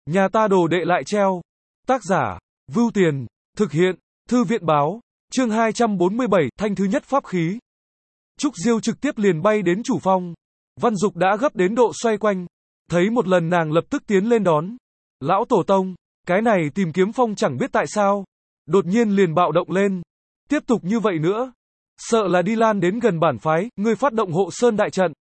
Nhà ta đồ đệ lại treo. Tác giả, Vưu Tiền, thực hiện, Thư viện báo, chương 247, thanh thứ nhất pháp khí. Trúc Diêu trực tiếp liền bay đến chủ phong. Văn Dục đã gấp đến độ xoay quanh. Thấy một lần nàng lập tức tiến lên đón. Lão Tổ Tông, cái này Tìm Kiếm Phong chẳng biết tại sao. Đột nhiên liền bạo động lên. Tiếp tục như vậy nữa. Sợ là đi lan đến gần bản phái, ngươi phát động hộ sơn đại trận.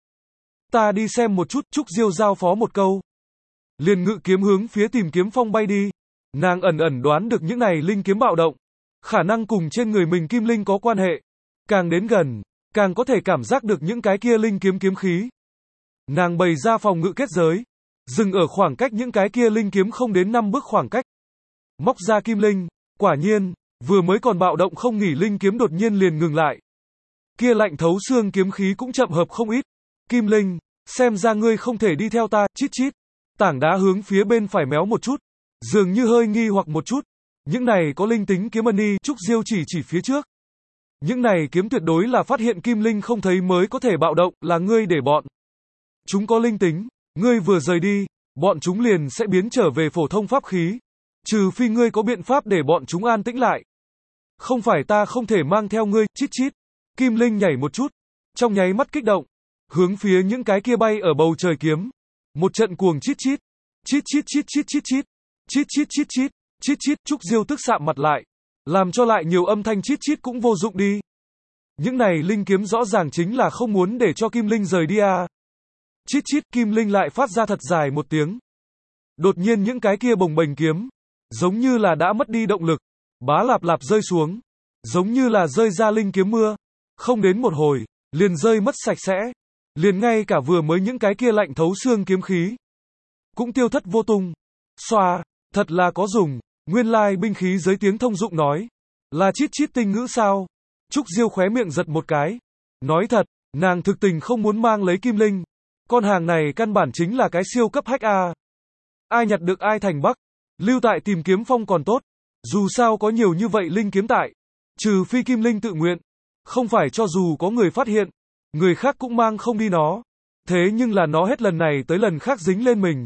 Ta đi xem một chút, Trúc Diêu giao phó một câu. Liền ngự kiếm hướng phía Tìm Kiếm Phong bay đi. Nàng ẩn ẩn đoán được những này linh kiếm bạo động. Khả năng cùng trên người mình kim linh có quan hệ. Càng đến gần, càng có thể cảm giác được những cái kia linh kiếm kiếm khí. Nàng bày ra phòng ngự kết giới. Dừng ở khoảng cách những cái kia linh kiếm không đến 5 bước khoảng cách. Móc ra kim linh. Quả nhiên, vừa mới còn bạo động không nghỉ linh kiếm đột nhiên liền ngừng lại. Kia lạnh thấu xương kiếm khí cũng chậm hợp không ít. Kim linh, xem ra ngươi không thể đi theo ta, chít chít. Tảng đá hướng phía bên phải méo một chút. Dường như hơi nghi hoặc một chút. Những này có linh tính kiếm ân y, Trúc Diêu chỉ phía trước. Những này kiếm tuyệt đối là phát hiện kim linh không thấy mới có thể bạo động, là ngươi để bọn. Chúng có linh tính, ngươi vừa rời đi, bọn chúng liền sẽ biến trở về phổ thông pháp khí. Trừ phi ngươi có biện pháp để bọn chúng an tĩnh lại. Không phải ta không thể mang theo ngươi, chít chít. Kim linh nhảy một chút, trong nháy mắt kích động, hướng phía những cái kia bay ở bầu trời kiếm. Một trận cuồng chít chít. Chít chít chít chít chít chít. Chít chít chít chít. Chít chít, Trúc Diêu tức sạm mặt lại. Làm cho lại nhiều âm thanh chít chít cũng vô dụng đi. Những này linh kiếm rõ ràng chính là không muốn để cho kim linh rời đi à. Chít chít, kim linh lại phát ra thật dài một tiếng. Đột nhiên những cái kia bồng bềnh kiếm, giống như là đã mất đi động lực, bá lạp lạp rơi xuống. Giống như là rơi ra linh kiếm mưa. Không đến một hồi, liền rơi mất sạch sẽ. Liền ngay cả vừa mới những cái kia lạnh thấu xương kiếm khí cũng tiêu thất vô tung. Xoa, thật là có dùng. Nguyên lai binh khí giới tiếng thông dụng nói là chít chít tinh ngữ sao? Trúc Diêu khóe miệng giật một cái. Nói thật, nàng thực tình không muốn mang lấy kim linh. Con hàng này căn bản chính là cái siêu cấp hack a. Ai nhặt được ai thành bắc. Lưu tại Tìm Kiếm Phong còn tốt. Dù sao có nhiều như vậy linh kiếm tại. Trừ phi kim linh tự nguyện. Không phải cho dù có người phát hiện, người khác cũng mang không đi nó. Thế nhưng là nó hết lần này tới lần khác dính lên mình.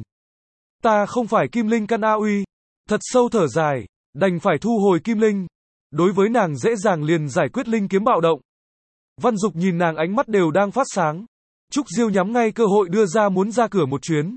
Ta không phải kim linh căn A uy. Thật sâu thở dài, đành phải thu hồi kim linh. Đối với nàng dễ dàng liền giải quyết linh kiếm bạo động. Văn Dục nhìn nàng ánh mắt đều đang phát sáng. Trúc Diêu nhắm ngay cơ hội đưa ra muốn ra cửa một chuyến.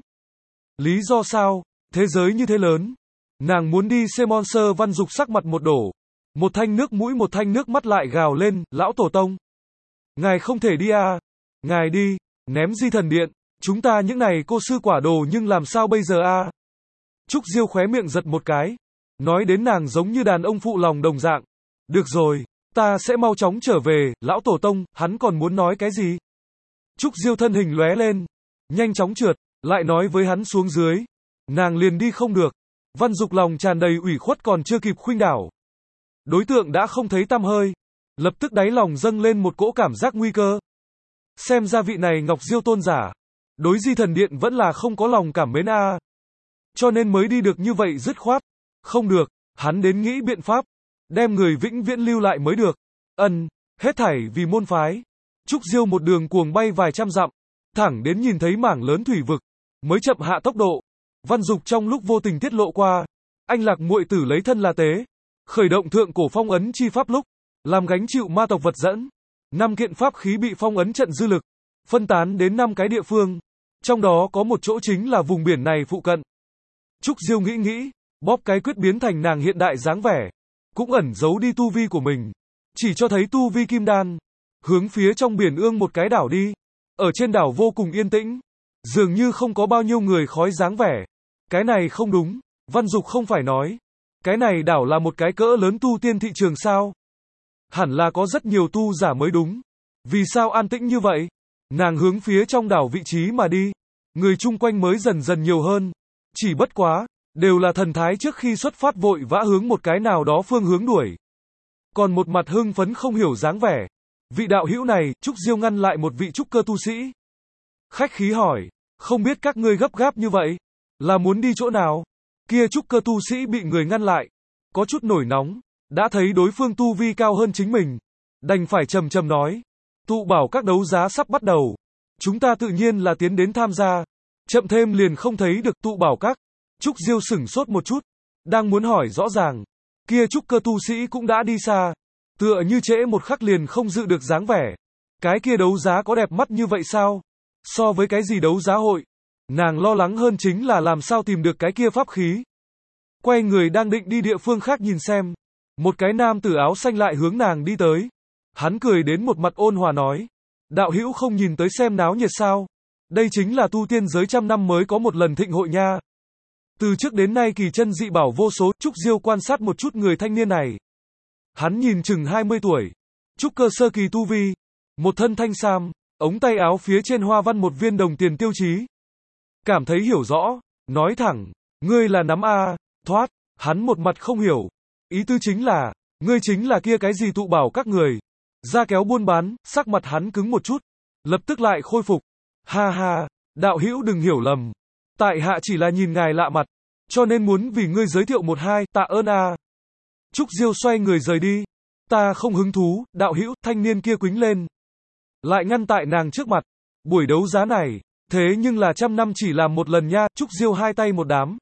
Lý do sao? Thế giới như thế lớn. Nàng muốn đi xem monster. Văn Dục sắc mặt một đổ. Một thanh nước mũi một thanh nước mắt lại gào lên, lão tổ tông. Ngài không thể đi à? Ngài đi, ném Di Thần Điện. Chúng ta những này cô sư quả đồ nhưng làm sao bây giờ à? Trúc Diêu khóe miệng giật một cái. Nói đến nàng giống như đàn ông phụ lòng đồng dạng. Được rồi, ta sẽ mau chóng trở về, lão tổ tông, hắn còn muốn nói cái gì? Trúc Diêu thân hình lóe lên. Nhanh chóng trượt, lại nói với hắn xuống dưới. Nàng liền đi không được. Văn Dục lòng tràn đầy ủy khuất còn chưa kịp khuynh đảo. Đối tượng đã không thấy tăm hơi. Lập tức đáy lòng dâng lên một cỗ cảm giác nguy cơ. Xem ra vị này Ngọc Diêu tôn giả. Đối Di Thần Điện vẫn là không có lòng cảm mến a. Cho nên mới đi được như vậy dứt khoát. Không được, hắn đến nghĩ biện pháp. Đem người vĩnh viễn lưu lại mới được. Hết thảy vì môn phái. Trúc Diêu một đường cuồng bay vài trăm dặm. Thẳng đến nhìn thấy mảng lớn thủy vực. Mới chậm hạ tốc độ. Văn Dục trong lúc vô tình tiết lộ qua. Anh Lạc muội tử lấy thân là tế. Khởi động thượng cổ phong ấn chi pháp lúc. Làm gánh chịu ma tộc vật dẫn. 5 kiện pháp khí bị phong ấn trận dư lực. Phân tán đến 5 cái địa phương. Trong đó có một chỗ chính là vùng biển này phụ cận. Trúc Diêu nghĩ, bóp cái quyết biến thành nàng hiện đại dáng vẻ. Cũng ẩn giấu đi tu vi của mình. Chỉ cho thấy tu vi kim đan. Hướng phía trong biển ương một cái đảo đi. Ở trên đảo vô cùng yên tĩnh. Dường như không có bao nhiêu người khói dáng vẻ. Cái này không đúng. Văn Dục không phải nói. Cái này đảo là một cái cỡ lớn tu tiên thị trường sao? Hẳn là có rất nhiều tu giả mới đúng. Vì sao an tĩnh như vậy? Nàng hướng phía trong đảo vị trí mà đi. Người chung quanh mới dần dần nhiều hơn. Chỉ bất quá, đều là thần thái trước khi xuất phát vội vã hướng một cái nào đó phương hướng đuổi. Còn một mặt hưng phấn không hiểu dáng vẻ. Vị đạo hữu này, Trúc Diêu ngăn lại một vị trúc cơ tu sĩ. Khách khí hỏi, không biết các ngươi gấp gáp như vậy, là muốn đi chỗ nào? Kia trúc cơ tu sĩ bị người ngăn lại, có chút nổi nóng, đã thấy đối phương tu vi cao hơn chính mình. Đành phải trầm trầm nói, tụ bảo các đấu giá sắp bắt đầu. Chúng ta tự nhiên là tiến đến tham gia. Chậm thêm liền không thấy được tụ bảo các. Trúc Diêu sửng sốt một chút, đang muốn hỏi rõ ràng. Kia trúc cơ tu sĩ cũng đã đi xa, tựa như trễ một khắc liền không dự được dáng vẻ. Cái kia đấu giá có đẹp mắt như vậy sao? So với cái gì đấu giá hội, nàng lo lắng hơn chính là làm sao tìm được cái kia pháp khí. Quay người đang định đi địa phương khác nhìn xem, một cái nam tử áo xanh lại hướng nàng đi tới. Hắn cười đến một mặt ôn hòa nói, đạo hữu không nhìn tới xem náo nhiệt sao? Đây chính là tu tiên giới trăm năm mới có một lần thịnh hội nha. Từ trước đến nay kỳ chân dị bảo vô số, Trúc Diêu quan sát một chút người thanh niên này. Hắn nhìn chừng 20 tuổi, trúc cơ sơ kỳ tu vi, một thân thanh sam, ống tay áo phía trên hoa văn một viên đồng tiền tiêu chí. Cảm thấy hiểu rõ, nói thẳng, ngươi là nắm a, thoát, hắn một mặt không hiểu. Ý tư chính là, ngươi chính là kia cái gì tụ bảo các người. Ra kéo buôn bán, sắc mặt hắn cứng một chút, lập tức lại khôi phục. Ha ha, đạo hữu đừng hiểu lầm. Tại hạ chỉ là nhìn ngài lạ mặt, cho nên muốn vì ngươi giới thiệu một hai, tạ ơn a. Trúc Diêu xoay người rời đi. Ta không hứng thú, đạo hữu, thanh niên kia quính lên. Lại ngăn tại nàng trước mặt. Buổi đấu giá này, thế nhưng là trăm năm chỉ làm một lần nha. Trúc Diêu hai tay một đám.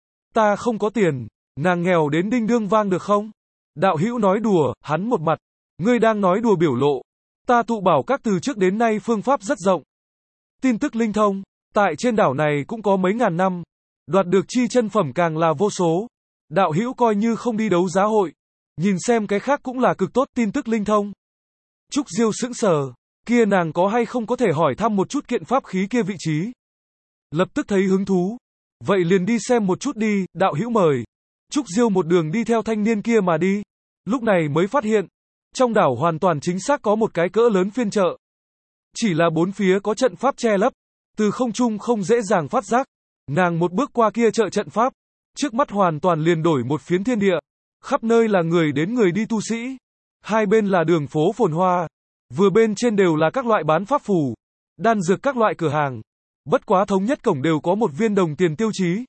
Ta không có tiền, nàng nghèo đến đinh đương vang được không? Đạo hữu nói đùa, hắn một mặt. Ngươi đang nói đùa biểu lộ. Ta tụ bảo các từ trước đến nay phương pháp rất rộng. Tin tức linh thông, tại trên đảo này cũng có mấy ngàn năm. Đoạt được chi chân phẩm càng là vô số. Đạo hữu coi như không đi đấu giá hội. Nhìn xem cái khác cũng là cực tốt, tin tức linh thông. Trúc Diêu sững sờ, kia nàng có hay không có thể hỏi thăm một chút kiện pháp khí kia vị trí. Lập tức thấy hứng thú. Vậy liền đi xem một chút đi, đạo hữu mời. Trúc Diêu một đường đi theo thanh niên kia mà đi. Lúc này mới phát hiện, trong đảo hoàn toàn chính xác có một cái cỡ lớn phiên chợ. Chỉ là bốn phía có trận pháp che lấp, từ không trung không dễ dàng phát giác. Nàng một bước qua kia chợ trận pháp, trước mắt hoàn toàn liền đổi một phiến thiên địa. Khắp nơi là người đến người đi tu sĩ. Hai bên là đường phố phồn hoa. Vừa bên trên đều là các loại bán pháp phù, đan dược các loại cửa hàng. Bất quá thống nhất cổng đều có một viên đồng tiền tiêu chí.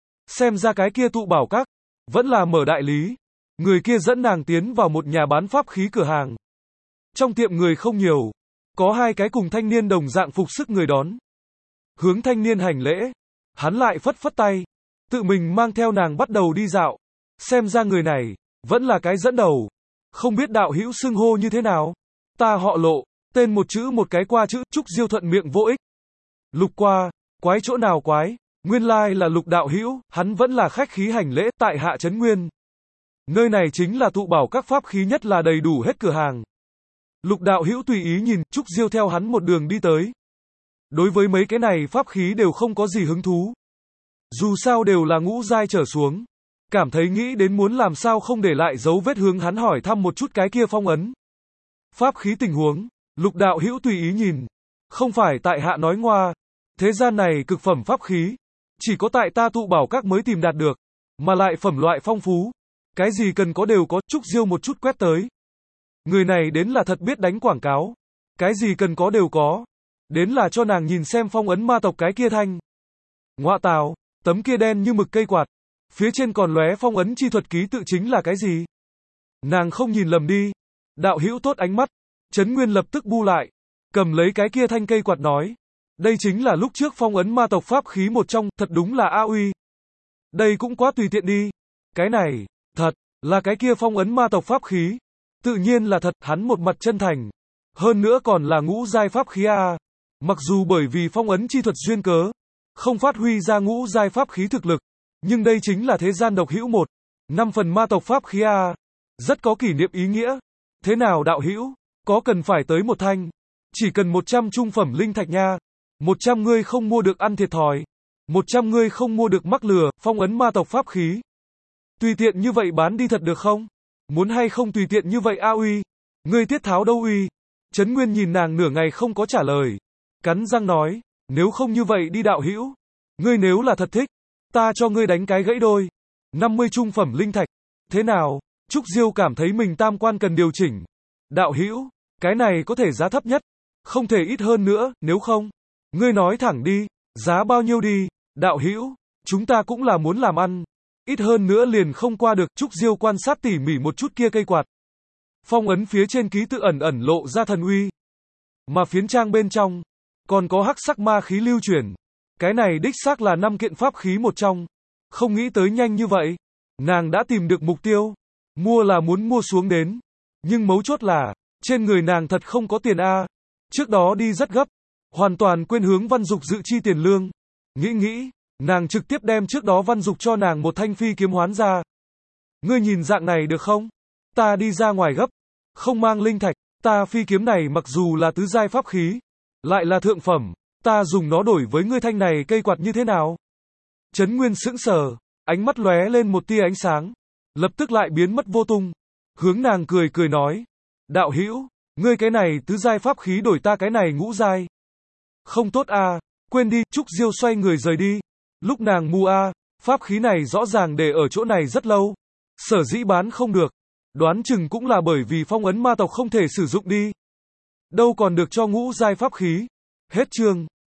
Xem ra cái kia tụ bảo các, vẫn là mở đại lý. Người kia dẫn nàng tiến vào một nhà bán pháp khí cửa hàng. Trong tiệm người không nhiều. Có hai cái cùng thanh niên đồng dạng phục sức người đón. Hướng thanh niên hành lễ. Hắn lại phất phất tay. Tự mình mang theo nàng bắt đầu đi dạo. Xem ra người này, vẫn là cái dẫn đầu. Không biết đạo hữu xưng hô như thế nào? Ta họ Lộ, tên một chữ một cái qua chữ, Trúc Diêu thuận miệng vô ích. Lục qua, quái chỗ nào quái? Nguyên lai là Lục đạo hữu, hắn vẫn là khách khí hành lễ tại hạ trấn Nguyên. Nơi này chính là tụ bảo các pháp khí nhất là đầy đủ hết cửa hàng. Lục đạo hữu tùy ý nhìn, Trúc Diêu theo hắn một đường đi tới. Đối với mấy cái này pháp khí đều không có gì hứng thú. Dù sao đều là ngũ giai trở xuống. Cảm thấy nghĩ đến muốn làm sao không để lại dấu vết hướng hắn hỏi thăm một chút cái kia phong ấn. Pháp khí tình huống, Lục đạo hữu tùy ý nhìn. Không phải tại hạ nói ngoa. Thế gian này cực phẩm pháp khí. Chỉ có tại ta tụ bảo các mới tìm đạt được. Mà lại phẩm loại phong phú. Cái gì cần có đều có, Trúc Diêu một chút quét tới. Người này đến là thật biết đánh quảng cáo. Cái gì cần có đều có. Đến là cho nàng nhìn xem phong ấn ma tộc cái kia thanh. Ngoạ tào, tấm kia đen như mực cây quạt. Phía trên còn lóe phong ấn chi thuật ký tự chính là cái gì? Nàng không nhìn lầm đi. Đạo hữu tốt ánh mắt. Trấn Nguyên lập tức bu lại. Cầm lấy cái kia thanh cây quạt nói. Đây chính là lúc trước phong ấn ma tộc pháp khí một trong, thật đúng là a uy. Đây cũng quá tùy tiện đi. Cái này, thật, là cái kia phong ấn ma tộc pháp khí. Tự nhiên là thật, hắn một mặt chân thành. Hơn nữa còn là ngũ giai pháp khí a. Mặc dù bởi vì phong ấn chi thuật duyên cớ, không phát huy ra ngũ giai pháp khí thực lực. Nhưng đây chính là thế gian độc hữu một. 5 phần ma tộc pháp khí a. Rất có kỷ niệm ý nghĩa. Thế nào đạo hữu? Có cần phải tới một thanh? Chỉ cần 100 trung phẩm linh thạch nha. 100 ngươi không mua được ăn thiệt thòi. 100 ngươi không mua được mắc lừa, phong ấn ma tộc pháp khí. Tùy tiện như vậy bán đi thật được không? Muốn hay không tùy tiện như vậy a uy? Ngươi tiết tháo đâu uy? Trấn Nguyên nhìn nàng nửa ngày không có trả lời. Cắn răng nói, nếu không như vậy đi đạo hữu. Ngươi nếu là thật thích, ta cho ngươi đánh cái gãy đôi. 50 trung phẩm linh thạch. Thế nào? Trúc Diêu cảm thấy mình tam quan cần điều chỉnh. Đạo hữu, cái này có thể giá thấp nhất. Không thể ít hơn nữa, nếu không. Ngươi nói thẳng đi, giá bao nhiêu đi. Đạo hữu, chúng ta cũng là muốn làm ăn. Ít hơn nữa liền không qua được. Trúc Diêu quan sát tỉ mỉ một chút kia cây quạt. Phong ấn phía trên ký tự ẩn ẩn lộ ra thần uy. Mà phiến trang bên trong, còn có hắc sắc ma khí lưu chuyển. Cái này đích xác là 5 kiện pháp khí một trong. Không nghĩ tới nhanh như vậy. Nàng đã tìm được mục tiêu. Mua là muốn mua xuống đến. Nhưng mấu chốt là, trên người nàng thật không có tiền a. Trước đó đi rất gấp. Hoàn toàn quên hướng Văn Dục dự chi tiền lương. Nghĩ, nàng trực tiếp đem trước đó Văn Dục cho nàng một thanh phi kiếm hoán ra. Ngươi nhìn dạng này được không? Ta đi ra ngoài gấp. Không mang linh thạch. Ta phi kiếm này mặc dù là tứ giai pháp khí. Lại là thượng phẩm. Ta dùng nó đổi với ngươi thanh này cây quạt như thế nào? Trấn Nguyên sững sờ. Ánh mắt lóe lên một tia ánh sáng. Lập tức lại biến mất vô tung. Hướng nàng cười nói. Đạo hữu, ngươi cái này tứ giai pháp khí đổi ta cái này ngũ giai. Không tốt a, quên đi, Trúc Diêu xoay người rời đi. Lúc nàng mua pháp khí này rõ ràng để ở chỗ này rất lâu. Sở dĩ bán không được. Đoán chừng cũng là bởi vì phong ấn ma tộc không thể sử dụng đi. Đâu còn được cho ngũ giai pháp khí. Hết chương.